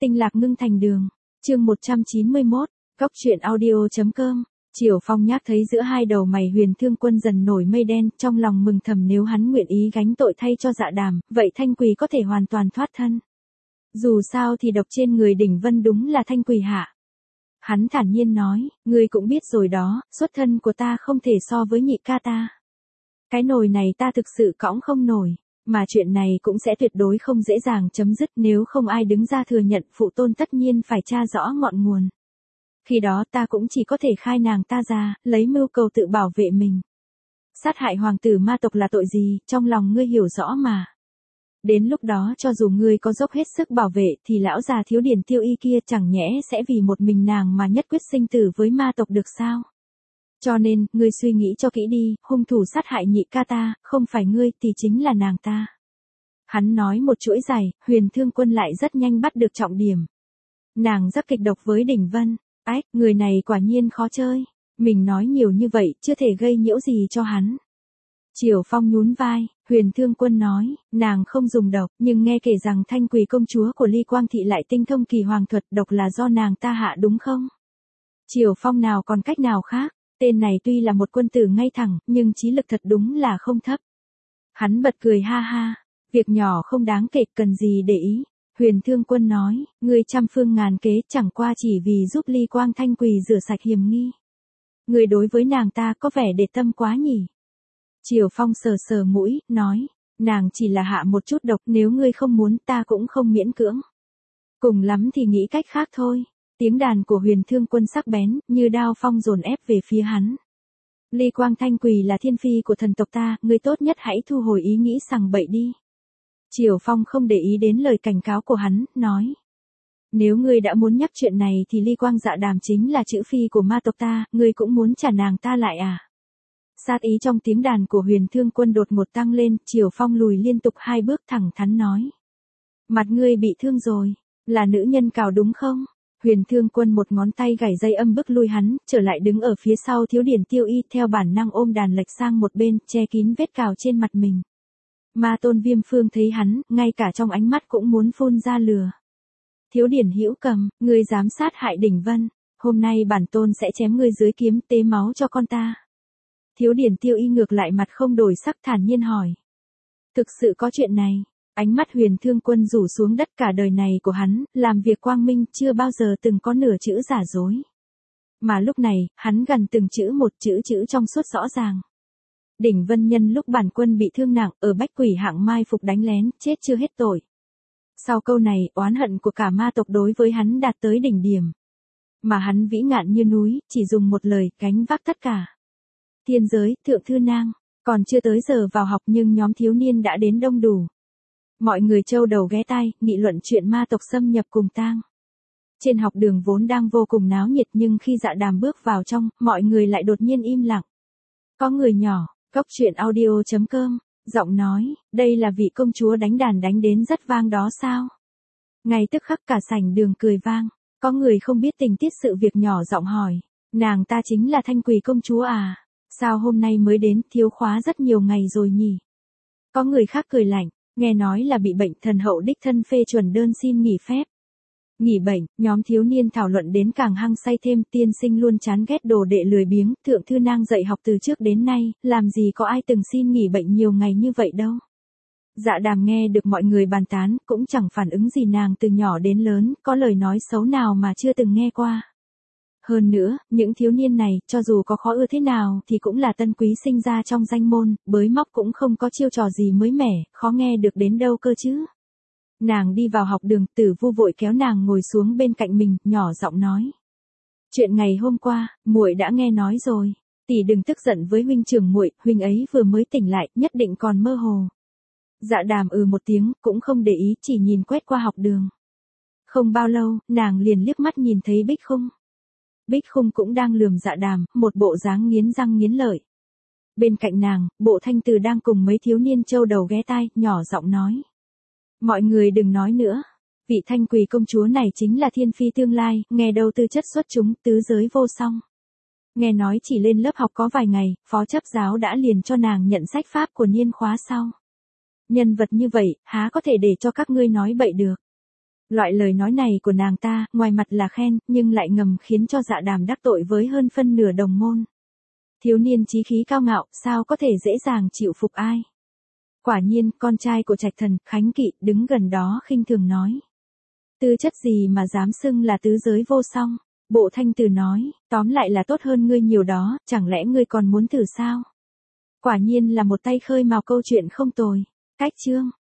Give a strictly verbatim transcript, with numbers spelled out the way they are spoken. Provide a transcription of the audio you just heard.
Tinh lạc ngưng thành đường. Chương một trăm chín mươi mốt, Cóc truyện audio chấm com. Triều Phong nhác thấy giữa hai đầu mày Huyền Thương Quân dần nổi mây đen, trong lòng mừng thầm nếu hắn nguyện ý gánh tội thay cho Dạ Đàm, vậy Thanh Quỳ có thể hoàn toàn thoát thân. Dù sao thì độc trên người Đỉnh Vân đúng là Thanh Quỳ hạ. Hắn thản nhiên nói, ngươi cũng biết rồi đó, xuất thân của ta không thể so với nhị ca ta. Cái nồi này ta thực sự cõng không nổi, mà chuyện này cũng sẽ tuyệt đối không dễ dàng chấm dứt nếu không ai đứng ra thừa nhận, phụ tôn tất nhiên phải tra rõ ngọn nguồn. Khi đó ta cũng chỉ có thể khai nàng ta ra, lấy mưu cầu tự bảo vệ mình. Sát hại hoàng tử ma tộc là tội gì, trong lòng ngươi hiểu rõ mà. Đến lúc đó cho dù ngươi có dốc hết sức bảo vệ thì lão già thiếu điển Tiêu Y kia chẳng nhẽ sẽ vì một mình nàng mà nhất quyết sinh tử với ma tộc được sao? Cho nên, ngươi suy nghĩ cho kỹ đi, hung thủ sát hại nhị ca ta, không phải ngươi thì chính là nàng ta. Hắn nói một chuỗi dài, Huyền Thương Quân lại rất nhanh bắt được trọng điểm. Nàng rất kịch độc với Đỉnh Vân. Ách, người này quả nhiên khó chơi. Mình nói nhiều như vậy, chưa thể gây nhiễu gì cho hắn. Triều Phong nhún vai, Huyền Thương Quân nói, nàng không dùng độc, nhưng nghe kể rằng Thanh Quỳ công chúa của Ly Quang Thị lại tinh thông kỳ hoàng thuật, độc là do nàng ta hạ đúng không? Triều Phong nào còn cách nào khác, tên này tuy là một quân tử ngay thẳng, nhưng trí lực thật đúng là không thấp. Hắn bật cười ha ha, việc nhỏ không đáng kể, cần gì để ý. Huyền Thương Quân nói, ngươi trăm phương ngàn kế chẳng qua chỉ vì giúp Ly Quang Thanh Quỳ rửa sạch hiềm nghi. Ngươi đối với nàng ta có vẻ để tâm quá nhỉ. Triều Phong sờ sờ mũi, nói, nàng chỉ là hạ một chút độc, nếu ngươi không muốn ta cũng không miễn cưỡng. Cùng lắm thì nghĩ cách khác thôi. Tiếng đàn của Huyền Thương Quân sắc bén, như đao phong dồn ép về phía hắn. Ly Quang Thanh Quỳ là thiên phi của thần tộc ta, ngươi tốt nhất hãy thu hồi ý nghĩ sằng bậy đi. Triều Phong không để ý đến lời cảnh cáo của hắn, nói. Nếu ngươi đã muốn nhắc chuyện này thì Ly Quang Dạ Đàm chính là chữ phi của ma tộc ta, ngươi cũng muốn trả nàng ta lại à? Sát ý trong tiếng đàn của Huyền Thương Quân đột ngột tăng lên, Triều Phong lùi liên tục hai bước thẳng thắn nói. Mặt ngươi bị thương rồi, là nữ nhân cào đúng không? Huyền Thương Quân một ngón tay gảy dây âm bức lui hắn, trở lại đứng ở phía sau thiếu điển Tiêu Y, theo bản năng ôm đàn lệch sang một bên, che kín vết cào trên mặt mình. Ma Tôn Viêm Phương thấy hắn, ngay cả trong ánh mắt cũng muốn phun ra lửa. Thiếu điển Hữu Cầm, ngươi dám sát hại Đỉnh Vân, hôm nay bản tôn sẽ chém ngươi dưới kiếm, tế máu cho con ta. Thiếu điển Tiêu Y ngược lại mặt không đổi sắc, thản nhiên hỏi. Thực sự có chuyện này? Ánh mắt Huyền Thương Quân rủ xuống đất, cả đời này của hắn, làm việc quang minh, chưa bao giờ từng có nửa chữ giả dối. Mà lúc này, hắn gần từng chữ một, chữ chữ trong suốt rõ ràng. Đỉnh Vân nhân lúc bản quân bị thương nặng, ở Bách Quỷ hạng mai phục đánh lén, chết chưa hết tội. Sau câu này, oán hận của cả ma tộc đối với hắn đạt tới đỉnh điểm. Mà hắn vĩ ngạn như núi, chỉ dùng một lời, gánh vác tất cả. Thiên giới, thượng thư nang, còn chưa tới giờ vào học nhưng nhóm thiếu niên đã đến đông đủ. Mọi người châu đầu ghé tai, nghị luận chuyện ma tộc xâm nhập cùng tang. Trên học đường vốn đang vô cùng náo nhiệt nhưng khi Dạ Đàm bước vào trong, mọi người lại đột nhiên im lặng. Có người nhỏ, Cóc truyện audio chấm com, giọng nói, đây là vị công chúa đánh đàn đánh đến rất vang đó sao? Ngay tức khắc cả sảnh đường cười vang, có người không biết tình tiết sự việc nhỏ giọng hỏi, nàng ta chính là Thanh Quỳ công chúa à? Sao hôm nay mới đến, thiếu khóa rất nhiều ngày rồi nhỉ? Có người khác cười lạnh, nghe nói là bị bệnh, thần hậu đích thân phê chuẩn đơn xin nghỉ phép. Nghỉ bệnh, nhóm thiếu niên thảo luận đến càng hăng say thêm, tiên sinh luôn chán ghét đồ đệ lười biếng, thượng thư nang dạy học từ trước đến nay, làm gì có ai từng xin nghỉ bệnh nhiều ngày như vậy đâu. Dạ Đàm nghe được mọi người bàn tán, cũng chẳng phản ứng gì, nàng từ nhỏ đến lớn, có lời nói xấu nào mà chưa từng nghe qua. Hơn nữa, những thiếu niên này, cho dù có khó ưa thế nào thì cũng là tân quý sinh ra trong danh môn, bới móc cũng không có chiêu trò gì mới mẻ, khó nghe được đến đâu cơ chứ. Nàng đi vào học đường, Tử Vu vội kéo nàng ngồi xuống bên cạnh mình, nhỏ giọng nói. Chuyện ngày hôm qua, muội đã nghe nói rồi, tỷ đừng tức giận với huynh trưởng muội, huynh ấy vừa mới tỉnh lại, nhất định còn mơ hồ. Dạ Đàm ừ một tiếng, cũng không để ý, chỉ nhìn quét qua học đường. Không bao lâu, nàng liền liếc mắt nhìn thấy Bích Khung. Bích Khung cũng đang lườm Dạ Đàm, một bộ dáng nghiến răng nghiến lợi. Bên cạnh nàng, Bộ Thanh Từ đang cùng mấy thiếu niên châu đầu ghé tai, nhỏ giọng nói. Mọi người đừng nói nữa. Vị Thanh Quỳ công chúa này chính là thiên phi tương lai, nghe đâu tư chất xuất chúng, tứ giới vô song. Nghe nói chỉ lên lớp học có vài ngày, phó chấp giáo đã liền cho nàng nhận sách pháp của niên khóa sau. Nhân vật như vậy, há có thể để cho các ngươi nói bậy được. Loại lời nói này của nàng ta, ngoài mặt là khen, nhưng lại ngầm khiến cho Dạ Đàm đắc tội với hơn phân nửa đồng môn. Thiếu niên chí khí cao ngạo, sao có thể dễ dàng chịu phục ai. Quả nhiên, con trai của Trạch Thần, Khánh Kỵ, đứng gần đó khinh thường nói. Tư chất gì mà dám xưng là tứ giới vô song? Bộ Thanh Từ nói, tóm lại là tốt hơn ngươi nhiều đó, chẳng lẽ ngươi còn muốn thử sao? Quả nhiên là một tay khơi mào câu chuyện không tồi. Cách chương